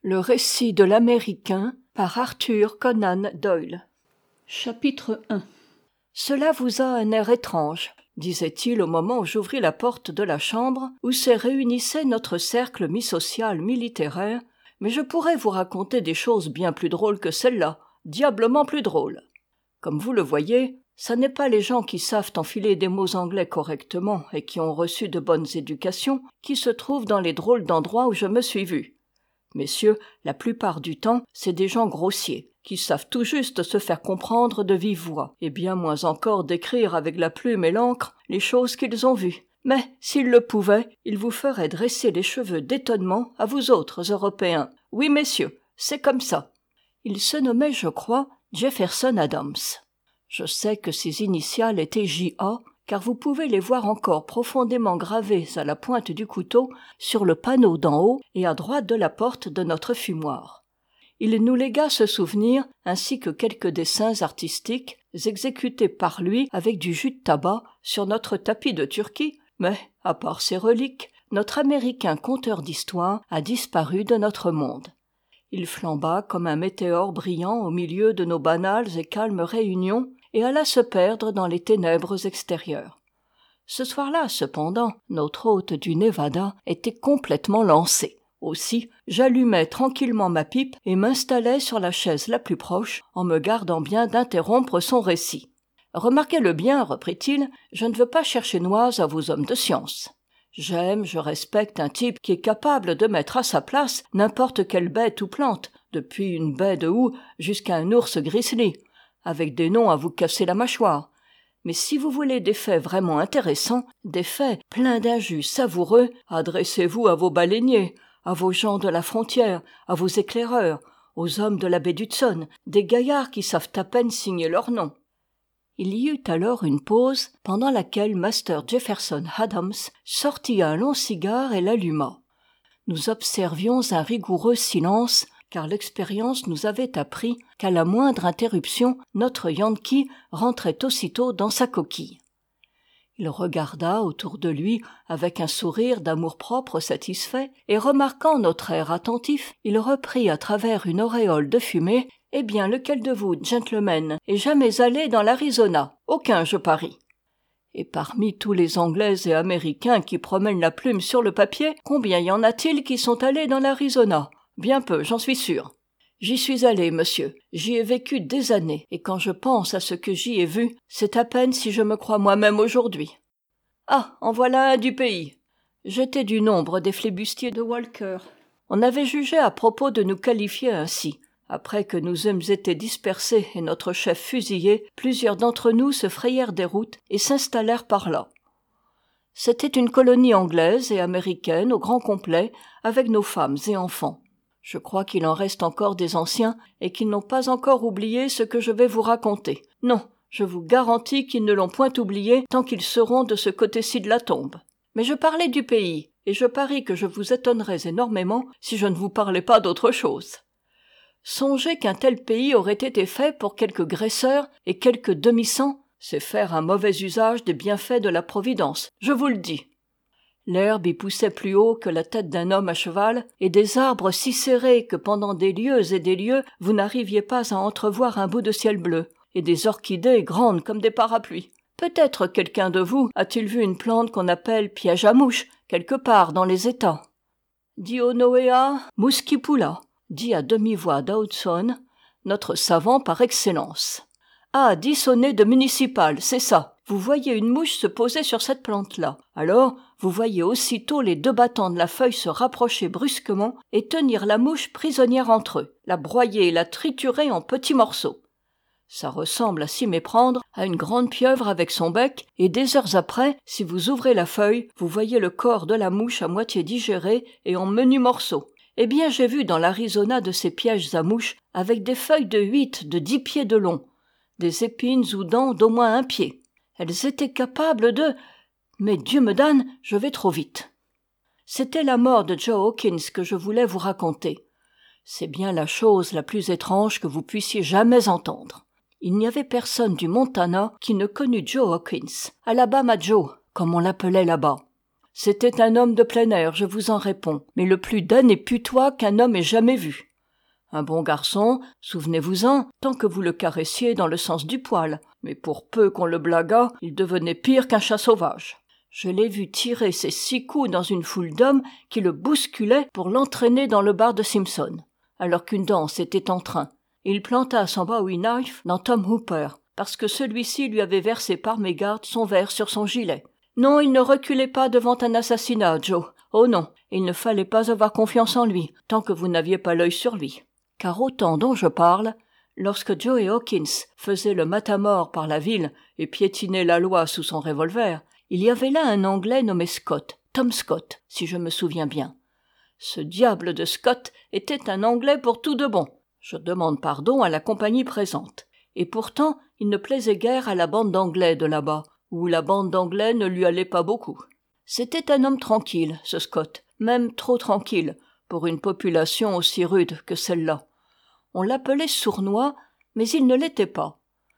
Le récit de l'Américain par Arthur Conan Doyle. Chapitre 1. Cela vous a un air étrange, disait-il au moment où j'ouvris la porte de la chambre où se réunissait notre cercle mi-social, mi-littéraire, mais je pourrais vous raconter des choses bien plus drôles que celles-là, diablement plus drôles. Comme vous le voyez, ça n'est pas les gens qui savent enfiler des mots anglais correctement et qui ont reçu de bonnes éducations qui se trouvent dans les drôles d'endroits où je me suis vu. Messieurs, la plupart du temps, c'est des gens grossiers, qui savent tout juste se faire comprendre de vive voix, et bien moins encore décrire avec la plume et l'encre les choses qu'ils ont vues. Mais, s'ils le pouvaient, ils vous feraient dresser les cheveux d'étonnement à vous autres Européens. Oui, messieurs, c'est comme ça. Il se nommait, je crois, Jefferson Adams. Je sais que ses initiales étaient J.A., car vous pouvez les voir encore profondément gravées à la pointe du couteau sur le panneau d'en haut et à droite de la porte de notre fumoir. Il nous légua ce souvenir, ainsi que quelques dessins artistiques exécutés par lui avec du jus de tabac sur notre tapis de Turquie, mais, à part ces reliques, notre américain conteur d'histoire a disparu de notre monde. Il flamba comme un météore brillant au milieu de nos banales et calmes réunions, et alla se perdre dans les ténèbres extérieures. Ce soir-là, cependant, notre hôte du Nevada était complètement lancé. Aussi, j'allumai tranquillement ma pipe et m'installai sur la chaise la plus proche, en me gardant bien d'interrompre son récit. « Remarquez-le bien, reprit-il, je ne veux pas chercher noise à vos hommes de science. Je respecte un type qui est capable de mettre à sa place n'importe quelle bête ou plante, depuis une baie de houx jusqu'à un ours grizzly, avec des noms à vous casser la mâchoire. Mais si vous voulez des faits vraiment intéressants, des faits pleins d'injus savoureux, adressez-vous à vos baleiniers, à vos gens de la frontière, à vos éclaireurs, aux hommes de la baie d'Hudson, des gaillards qui savent à peine signer leur nom. » Il y eut alors une pause, pendant laquelle Master Jefferson Adams sortit un long cigare et l'alluma. Nous observions un rigoureux silence, car l'expérience nous avait appris qu'à la moindre interruption, notre Yankee rentrait aussitôt dans sa coquille. Il regarda autour de lui avec un sourire d'amour-propre satisfait, et remarquant notre air attentif, il reprit à travers une auréole de fumée « Eh bien, lequel de vous, gentlemen, est jamais allé dans l'Arizona ? Aucun, je parie. » Et parmi tous les Anglais et Américains qui promènent la plume sur le papier, combien y en a-t-il qui sont allés dans l'Arizona ? Bien peu, j'en suis sûr. J'y suis allé, monsieur. J'y ai vécu des années, et quand je pense à ce que j'y ai vu, c'est à peine si je me crois moi-même aujourd'hui. Ah, en voilà un du pays. J'étais du nombre des flibustiers de Walker. On avait jugé à propos de nous qualifier ainsi. Après que nous eûmes été dispersés et notre chef fusillé, plusieurs d'entre nous se frayèrent des routes et s'installèrent par là. C'était une colonie anglaise et américaine au grand complet, avec nos femmes et enfants. Je crois qu'il en reste encore des anciens et qu'ils n'ont pas encore oublié ce que je vais vous raconter. Non, je vous garantis qu'ils ne l'ont point oublié tant qu'ils seront de ce côté-ci de la tombe. Mais je parlais du pays, et je parie que je vous étonnerais énormément si je ne vous parlais pas d'autre chose. Songez qu'un tel pays aurait été fait pour quelques graisseurs et quelques demi-sangs, c'est faire un mauvais usage des bienfaits de la Providence, je vous le dis. L'herbe y poussait plus haut que la tête d'un homme à cheval, et des arbres si serrés que pendant des lieues et des lieues, vous n'arriviez pas à entrevoir un bout de ciel bleu, et des orchidées grandes comme des parapluies. Peut-être quelqu'un de vous a-t-il vu une plante qu'on appelle piège à mouches, quelque part dans les États. Dionoea muscipula, dit à demi-voix Dodson, notre savant par excellence. Ah, dissonner de municipal, c'est ça. Vous voyez une mouche se poser sur cette plante-là. Alors, vous voyez aussitôt les deux battants de la feuille se rapprocher brusquement et tenir la mouche prisonnière entre eux, la broyer et la triturer en petits morceaux. Ça ressemble à s'y méprendre à une grande pieuvre avec son bec, et des heures après, si vous ouvrez la feuille, vous voyez le corps de la mouche à moitié digéré et en menus morceaux. Eh bien, j'ai vu dans l'Arizona de ces pièges à mouches avec des feuilles de 8, de 10 pieds de long, des épines ou dents d'au moins 1 pied. Elles étaient capables de... Mais Dieu me donne, je vais trop vite. C'était la mort de Joe Hawkins que je voulais vous raconter. C'est bien la chose la plus étrange que vous puissiez jamais entendre. Il n'y avait personne du Montana qui ne connût Joe Hawkins, Alabama Joe, comme on l'appelait là-bas. C'était un homme de plein air, je vous en réponds, mais le plus damné et putois qu'un homme ait jamais vu. Un bon garçon, souvenez-vous-en, tant que vous le caressiez dans le sens du poil, mais pour peu qu'on le blaguât, il devenait pire qu'un chat sauvage. Je l'ai vu tirer ses 6 coups dans une foule d'hommes qui le bousculaient pour l'entraîner dans le bar de Simpson, alors qu'une danse était en train. Il planta son bowie knife dans Tom Hooper, parce que celui-ci lui avait versé par mégarde son verre sur son gilet. Non, il ne reculait pas devant un assassinat, Joe. Oh non, il ne fallait pas avoir confiance en lui, tant que vous n'aviez pas l'œil sur lui. Car au temps dont je parle, lorsque Joe Hawkins faisait le matamor par la ville et piétinait la loi sous son revolver, il y avait là un Anglais nommé Scott, Tom Scott, si je me souviens bien. Ce diable de Scott était un Anglais pour tout de bon. Je demande pardon à la compagnie présente. Et pourtant, il ne plaisait guère à la bande d'Anglais de là-bas, où la bande d'Anglais ne lui allait pas beaucoup. C'était un homme tranquille, ce Scott, même trop tranquille, pour une population aussi rude que celle-là. On l'appelait sournois, mais il ne l'était pas.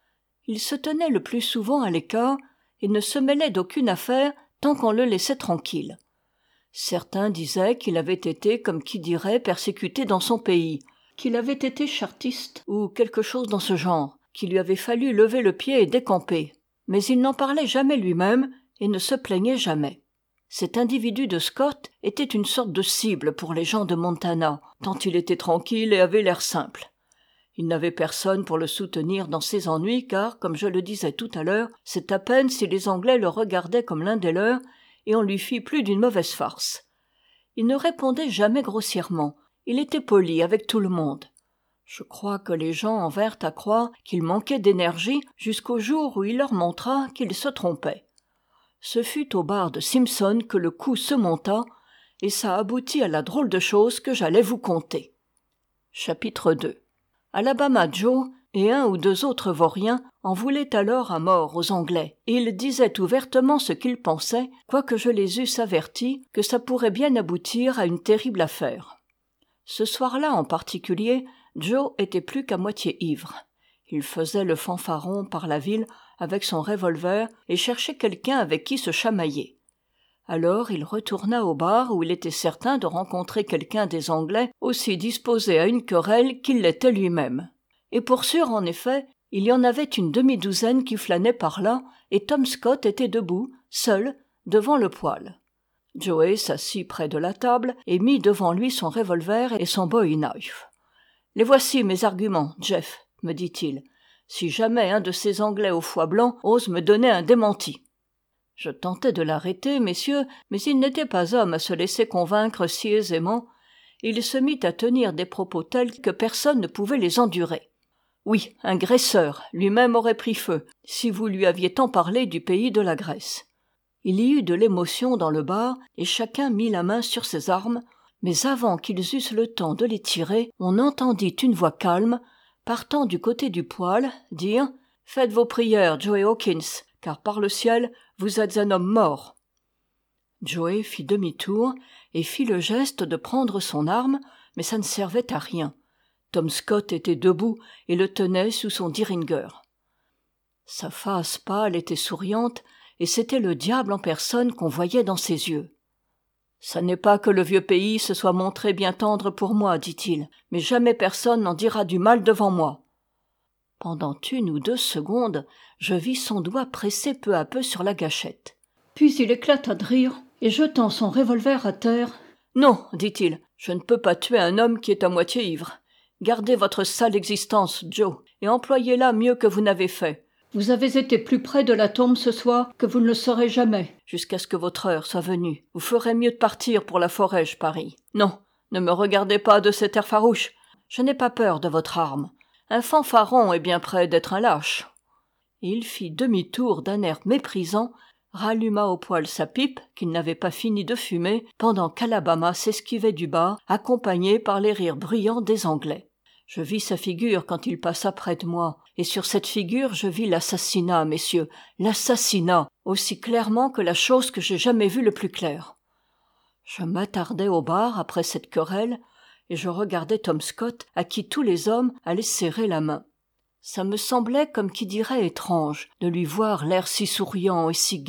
Il se tenait le plus souvent à l'écart et ne se mêlait d'aucune affaire tant qu'on le laissait tranquille. Certains disaient qu'il avait été, comme qui dirait, persécuté dans son pays, qu'il avait été chartiste ou quelque chose dans ce genre, qu'il lui avait fallu lever le pied et décamper. Mais il n'en parlait jamais lui-même et ne se plaignait jamais. Cet individu de Scott était une sorte de cible pour les gens de Montana, tant il était tranquille et avait l'air simple. Il n'avait personne pour le soutenir dans ses ennuis car, comme je le disais tout à l'heure, c'est à peine si les Anglais le regardaient comme l'un des leurs et on lui fit plus d'une mauvaise farce. Il ne répondait jamais grossièrement, il était poli avec tout le monde. Je crois que les gens en vinrent à croire qu'il manquait d'énergie jusqu'au jour où il leur montra qu'il se trompait. Ce fut au bar de Simpson que le coup se monta et ça aboutit à la drôle de chose que j'allais vous conter. Chapitre 2. Alabama Joe et 1 ou 2 autres vauriens en voulaient alors à mort aux Anglais, et ils disaient ouvertement ce qu'ils pensaient, quoique je les eusse avertis que ça pourrait bien aboutir à une terrible affaire. Ce soir-là en particulier, Joe était plus qu'à moitié ivre. Il faisait le fanfaron par la ville avec son revolver et cherchait quelqu'un avec qui se chamailler. Alors il retourna au bar où il était certain de rencontrer quelqu'un des Anglais aussi disposé à une querelle qu'il l'était lui-même. Et pour sûr, en effet, il y en avait une demi-douzaine qui flânaient par là, et Tom Scott était debout, seul, devant le poêle. Joe s'assit près de la table et mit devant lui son revolver et son bowie knife. « Les voici mes arguments, Jeff, » me dit-il. « Si jamais un de ces Anglais au foie blanc ose me donner un démenti. » Je tentai de l'arrêter, messieurs, mais il n'était pas homme à se laisser convaincre si aisément, et il se mit à tenir des propos tels que personne ne pouvait les endurer. Oui, un graisseur, lui-même aurait pris feu, si vous lui aviez tant parlé du pays de la Grèce. Il y eut de l'émotion dans le bar, et chacun mit la main sur ses armes, mais avant qu'ils eussent le temps de les tirer, on entendit une voix calme, partant du côté du poêle, dire « Faites vos prières, Joe Hawkins, car par le ciel, vous êtes un homme mort. » Joe fit demi-tour et fit le geste de prendre son arme, mais ça ne servait à rien. Tom Scott était debout et le tenait sous son Derringer. Sa face pâle était souriante, et c'était le diable en personne qu'on voyait dans ses yeux. « Ça n'est pas que le vieux pays se soit montré bien tendre pour moi, dit-il, mais jamais personne n'en dira du mal devant moi. » Pendant 1 ou 2 secondes, je vis son doigt pressé peu à peu sur la gâchette. Puis il éclata de rire, et jetant son revolver à terre. « Non, dit-il, je ne peux pas tuer un homme qui est à moitié ivre. Gardez votre sale existence, Joe, et employez-la mieux que vous n'avez fait. Vous avez été plus près de la tombe ce soir que vous ne le serez jamais, jusqu'à ce que votre heure soit venue. Vous ferez mieux de partir pour la forêt, je parie. Non, ne me regardez pas de cet air farouche. Je n'ai pas peur de votre arme. Un fanfaron est bien près d'être un lâche. » Et il fit demi-tour d'un air méprisant, ralluma au poêle sa pipe, qu'il n'avait pas fini de fumer, pendant qu'Alabama s'esquivait du bar, accompagné par les rires bruyants des Anglais. Je vis sa figure quand il passa près de moi, et sur cette figure je vis l'assassinat, messieurs, l'assassinat, aussi clairement que la chose que j'ai jamais vue le plus claire. Je m'attardai au bar après cette querelle, et je regardais Tom Scott, à qui tous les hommes allaient serrer la main. Ça me semblait comme qui dirait étrange de lui voir l'air si souriant et si gai,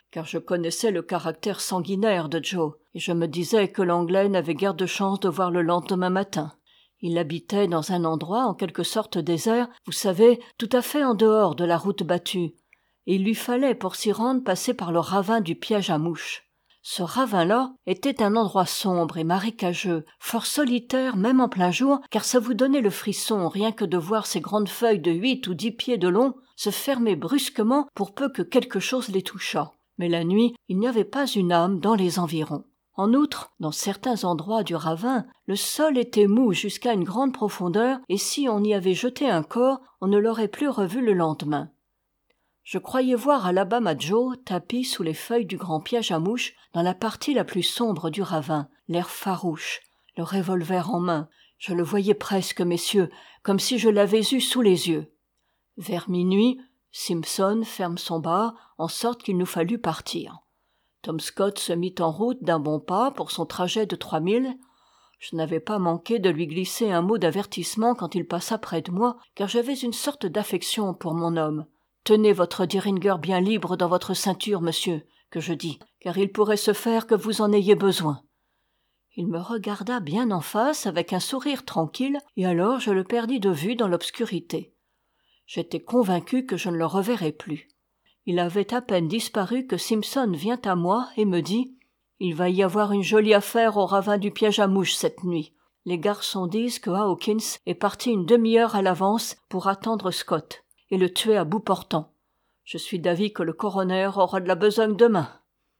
car je connaissais le caractère sanguinaire de Joe, et je me disais que l'Anglais n'avait guère de chance de voir le lendemain matin. Il habitait dans un endroit en quelque sorte désert, vous savez, tout à fait en dehors de la route battue, et il lui fallait pour s'y rendre passer par le ravin du piège à mouches. Ce ravin-là était un endroit sombre et marécageux, fort solitaire même en plein jour, car ça vous donnait le frisson rien que de voir ces grandes feuilles de 8 ou 10 pieds de long se fermer brusquement pour peu que quelque chose les touchât. Mais la nuit, il n'y avait pas une âme dans les environs. En outre, dans certains endroits du ravin, le sol était mou jusqu'à une grande profondeur, et si on y avait jeté un corps, on ne l'aurait plus revu le lendemain. Je croyais voir Alabama Joe tapi sous les feuilles du grand piège à mouches dans la partie la plus sombre du ravin, l'air farouche, le revolver en main. Je le voyais presque, messieurs, comme si je l'avais eu sous les yeux. Vers minuit, Simpson ferme son bar, en sorte qu'il nous fallut partir. Tom Scott se mit en route d'un bon pas pour son trajet de 3 milles. Je n'avais pas manqué de lui glisser un mot d'avertissement quand il passa près de moi, car j'avais une sorte d'affection pour mon homme. Tenez votre Derringer bien libre dans votre ceinture, monsieur, que je dis, car il pourrait se faire que vous en ayez besoin. Il me regarda bien en face avec un sourire tranquille, et alors je le perdis de vue dans l'obscurité. J'étais convaincu que je ne le reverrais plus. Il avait à peine disparu que Simpson vient à moi et me dit « Il va y avoir une jolie affaire au ravin du piège à mouches cette nuit. Les garçons disent que Hawkins est parti une demi-heure à l'avance pour attendre Scott et le tuer à bout portant. Je suis d'avis que le coroner aura de la besogne demain. »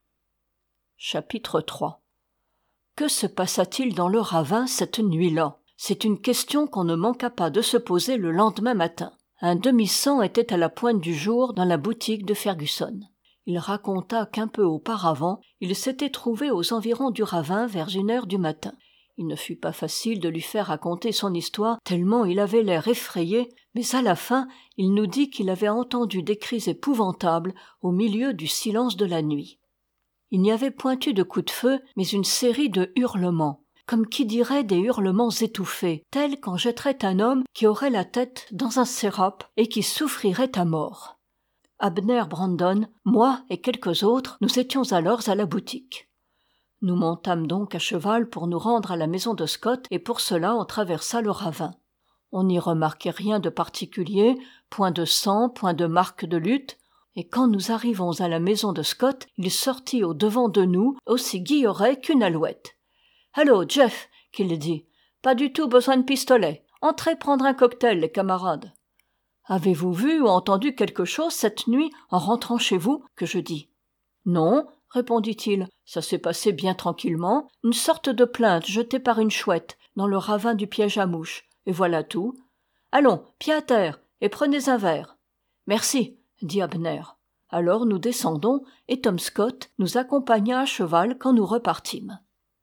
Chapitre 3. Que se passa-t-il dans le ravin cette nuit-là? C'est une question qu'on ne manqua pas de se poser le lendemain matin. Un demi-cent était à la pointe du jour dans la boutique de Fergusson. Il raconta qu'un peu auparavant, il s'était trouvé aux environs du ravin vers 1h du matin. Il ne fut pas facile de lui faire raconter son histoire, tellement il avait l'air effrayé, mais à la fin, il nous dit qu'il avait entendu des cris épouvantables au milieu du silence de la nuit. Il n'y avait point eu de coup de feu, mais une série de hurlements, comme qui dirait des hurlements étouffés, tels qu'en jetterait un homme qui aurait la tête dans un sérap et qui souffrirait à mort. Abner Brandon, moi et quelques autres, nous étions alors à la boutique. Nous montâmes donc à cheval pour nous rendre à la maison de Scott, et pour cela on traversa le ravin. On n'y remarquait rien de particulier, point de sang, point de marque de lutte, et quand nous arrivons à la maison de Scott, il sortit au devant de nous, aussi guilleret qu'une alouette. « Allô, Jeff !» qu'il dit. « Pas du tout besoin de pistolet. Entrez prendre un cocktail, les camarades. »« Avez-vous vu ou entendu quelque chose cette nuit en rentrant chez vous ?» que je dis. « Non, » répondit-il, « ça s'est passé bien tranquillement. Une sorte de plainte jetée par une chouette dans le ravin du piège à mouches. Et voilà tout. Allons, pied à terre, et prenez un verre. »« Merci, » dit Abner. Alors nous descendons, et Tom Scott nous accompagna à cheval quand nous repartîmes.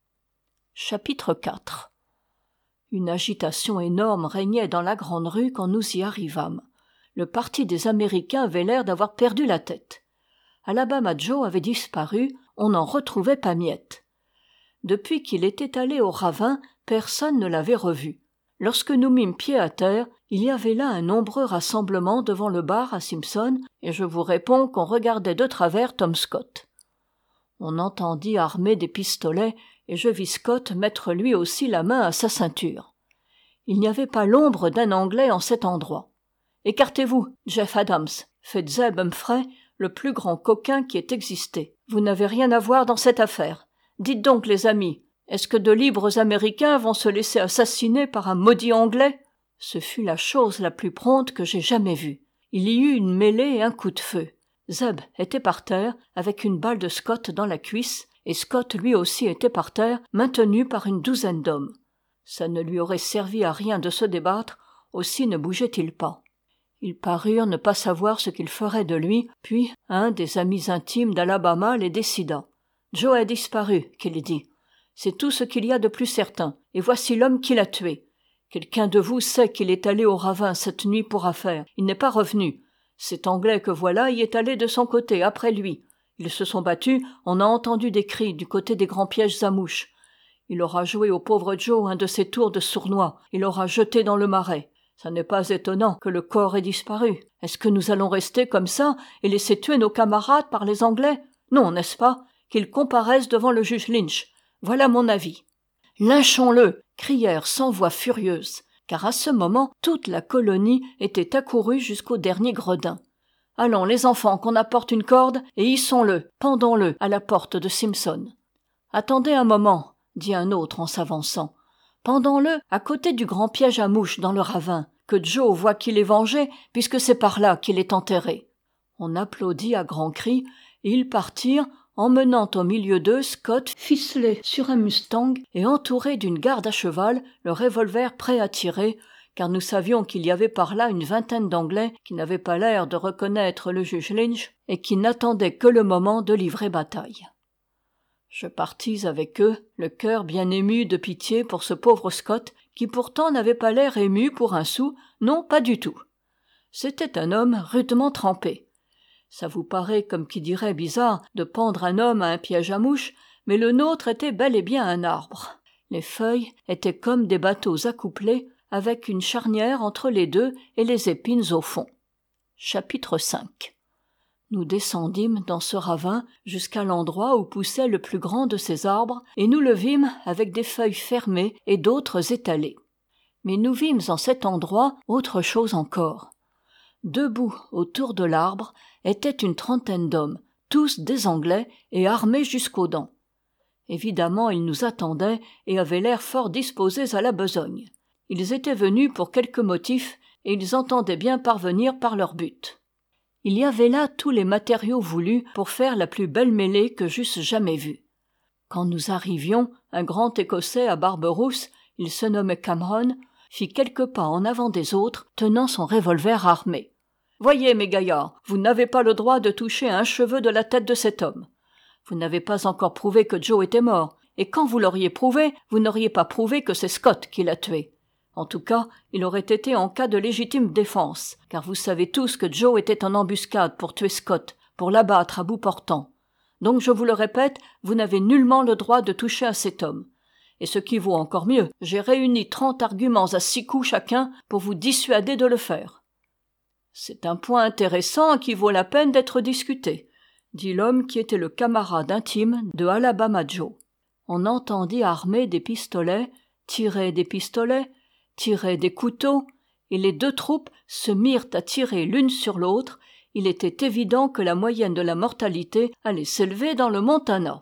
Chapitre 4. Une agitation énorme régnait dans la grande rue quand nous y arrivâmes. Le parti des Américains avait l'air d'avoir perdu la tête. Alabama Joe avait disparu, on n'en retrouvait pas miette. Depuis qu'il était allé au ravin, personne ne l'avait revu. Lorsque nous mîmes pied à terre, il y avait là un nombreux rassemblement devant le bar à Simpson, et je vous réponds qu'on regardait de travers Tom Scott. On entendit armer des pistolets, et je vis Scott mettre lui aussi la main à sa ceinture. Il n'y avait pas l'ombre d'un Anglais en cet endroit. « Écartez-vous, Jeff Adams !» fait Zeb Humphrey, le plus grand coquin qui ait existé. « Vous n'avez rien à voir dans cette affaire. Dites donc, les amis, est-ce que de libres Américains vont se laisser assassiner par un maudit Anglais ?» Ce fut la chose la plus prompte que j'ai jamais vue. Il y eut une mêlée et un coup de feu. Zeb était par terre, avec une balle de Scott dans la cuisse, et Scott lui aussi était par terre, maintenu par une douzaine d'hommes. Ça ne lui aurait servi à rien de se débattre, aussi ne bougeait-il pas. Ils parurent ne pas savoir ce qu'ils feraient de lui, puis un des amis intimes d'Alabama les décida. « Joe a disparu, » qu'il dit. « C'est tout ce qu'il y a de plus certain, et voici l'homme qui l'a tué. Quelqu'un de vous sait qu'il est allé au ravin cette nuit pour affaire. Il n'est pas revenu. Cet Anglais que voilà y est allé de son côté, après lui. Ils se sont battus, on a entendu des cris du côté des grands pièges à mouches. Il aura joué au pauvre Joe un de ses tours de sournois. Il l'aura jeté dans le marais. Ça n'est pas étonnant que le corps ait disparu. Est-ce que nous allons rester comme ça et laisser tuer nos camarades par les Anglais ? Non, n'est-ce pas? Qu'il comparaisse devant le juge Lynch. Voilà mon avis. Lynchons-le! Crièrent 100 voix furieuses, car à ce moment toute la colonie était accourue jusqu'au dernier gredin. Allons, les enfants, qu'on apporte une corde, et hissons-le, pendons-le à la porte de Simpson. Attendez un moment, dit un autre en s'avançant. Pendons-le à côté du grand piège à mouches dans le ravin, que Joe voit qu'il est vengé, puisque c'est par là qu'il est enterré. On applaudit à grands cris, et ils partirent, emmenant au milieu d'eux Scott ficelé sur un mustang et entouré d'une garde à cheval, le revolver prêt à tirer, car nous savions qu'il y avait par là une vingtaine d'Anglais qui n'avaient pas l'air de reconnaître le juge Lynch et qui n'attendaient que le moment de livrer bataille. Je partis avec eux, le cœur bien ému de pitié pour ce pauvre Scott, qui pourtant n'avait pas l'air ému pour un sou, non, pas du tout. C'était un homme rudement trempé. Ça vous paraît, comme qui dirait, bizarre de pendre un homme à un piège à mouches, mais le nôtre était bel et bien un arbre. Les feuilles étaient comme des bateaux accouplés, avec une charnière entre les deux et les épines au fond. Chapitre 5. Nous descendîmes dans ce ravin jusqu'à l'endroit où poussait le plus grand de ces arbres, et nous le vîmes avec des feuilles fermées et d'autres étalées. Mais nous vîmes en cet endroit autre chose encore. Debout autour de l'arbre était une trentaine d'hommes, tous des Anglais et armés jusqu'aux dents. Évidemment, ils nous attendaient et avaient l'air fort disposés à la besogne. Ils étaient venus pour quelque motif et ils entendaient bien parvenir par leur but. Il y avait là tous les matériaux voulus pour faire la plus belle mêlée que j'eusse jamais vue. Quand nous arrivions, un grand Écossais à barbe rousse, il se nommait Cameron, fit quelques pas en avant des autres, tenant son revolver armé. « Voyez, mes gaillards, vous n'avez pas le droit de toucher un cheveu de la tête de cet homme. Vous n'avez pas encore prouvé que Joe était mort, et quand vous l'auriez prouvé, vous n'auriez pas prouvé que c'est Scott qui l'a tué. En tout cas, il aurait été en cas de légitime défense, car vous savez tous que Joe était en embuscade pour tuer Scott, pour l'abattre à bout portant. Donc je vous le répète, vous n'avez nullement le droit de toucher à cet homme. Et ce qui vaut encore mieux, j'ai réuni 30 arguments à 6 coups chacun pour vous dissuader de le faire. » C'est un point intéressant qui vaut la peine d'être discuté, dit l'homme qui était le camarade intime de Alabama Joe. On entendit armer des pistolets, tirer des pistolets, tirer des couteaux, et les deux troupes se mirent à tirer l'une sur l'autre. Il était évident que la moyenne de la mortalité allait s'élever dans le Montana.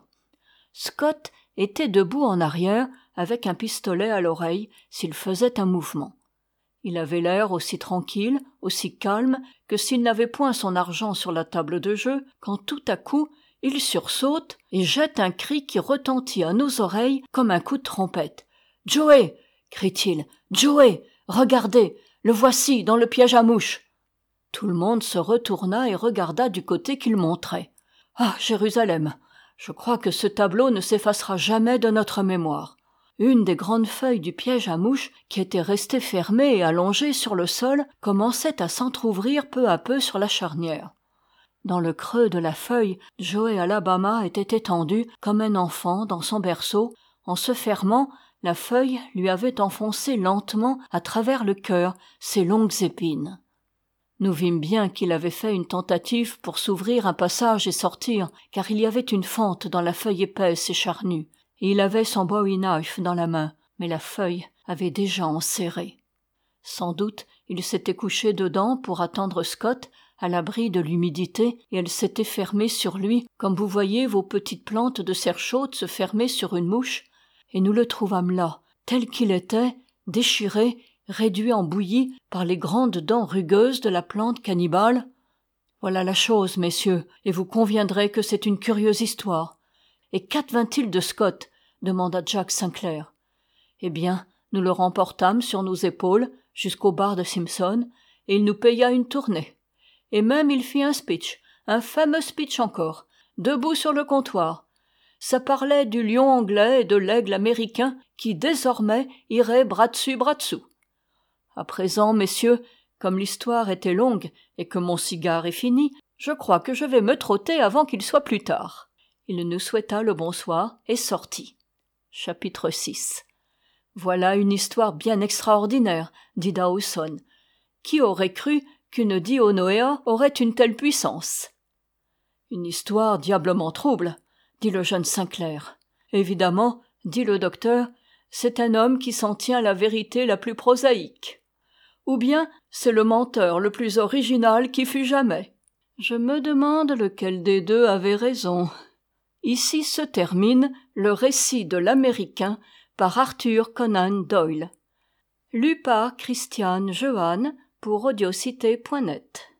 Scott était debout en arrière, avec un pistolet à l'oreille, s'il faisait un mouvement. Il avait l'air aussi tranquille, aussi calme, que s'il n'avait point son argent sur la table de jeu, quand tout à coup, il sursaute et jette un cri qui retentit à nos oreilles comme un coup de trompette. « Joe !» crie-t-il. « Joe ! Regardez, le voici dans le piège à mouches !» Tout le monde se retourna et regarda du côté qu'il montrait. « Ah, Jérusalem ! Je crois que ce tableau ne s'effacera jamais de notre mémoire. » Une des grandes feuilles du piège à mouches, qui était restée fermée et allongée sur le sol, commençait à s'entr'ouvrir peu à peu sur la charnière. Dans le creux de la feuille, Joe Alabama était étendu comme un enfant dans son berceau. En se fermant, la feuille lui avait enfoncé lentement à travers le cœur ses longues épines. Nous vîmes bien qu'il avait fait une tentative pour s'ouvrir un passage et sortir, car il y avait une fente dans la feuille épaisse et charnue. Et il avait son bowie-knife dans la main, mais la feuille avait déjà enserré. Sans doute, il s'était couché dedans pour attendre Scott, à l'abri de l'humidité, et elle s'était fermée sur lui, comme vous voyez vos petites plantes de serre chaude se fermer sur une mouche, et nous le trouvâmes là, tel qu'il était, déchiré, réduit en bouillie par les grandes dents rugueuses de la plante cannibale. Voilà la chose, messieurs, et vous conviendrez que c'est une curieuse histoire. Et qu'advint-il de Scott ? Demanda Jack Sinclair. Eh bien, nous le remportâmes sur nos épaules jusqu'au bar de Simpson, et il nous paya une tournée. Et même il fit un speech, un fameux speech encore, debout sur le comptoir. Ça parlait du lion anglais et de l'aigle américain qui, désormais, iraient bras dessus, bras dessous. À présent, messieurs, comme l'histoire était longue et que mon cigare est fini, je crois que je vais me trotter avant qu'il soit plus tard. Il nous souhaita le bonsoir et sortit. Chapitre 6. Voilà une histoire bien extraordinaire, dit Dawson. Qui aurait cru qu'une Dionoea aurait une telle puissance? Une histoire diablement trouble, dit le jeune Sainclair. Évidemment, dit le docteur, c'est un homme qui s'en tient à la vérité la plus prosaïque. Ou bien c'est le menteur le plus original qui fut jamais. Je me demande lequel des deux avait raison. Ici se termine le récit de l'Américain par Arthur Conan Doyle. Lu par Christiane Jehanne pour audiocité.net.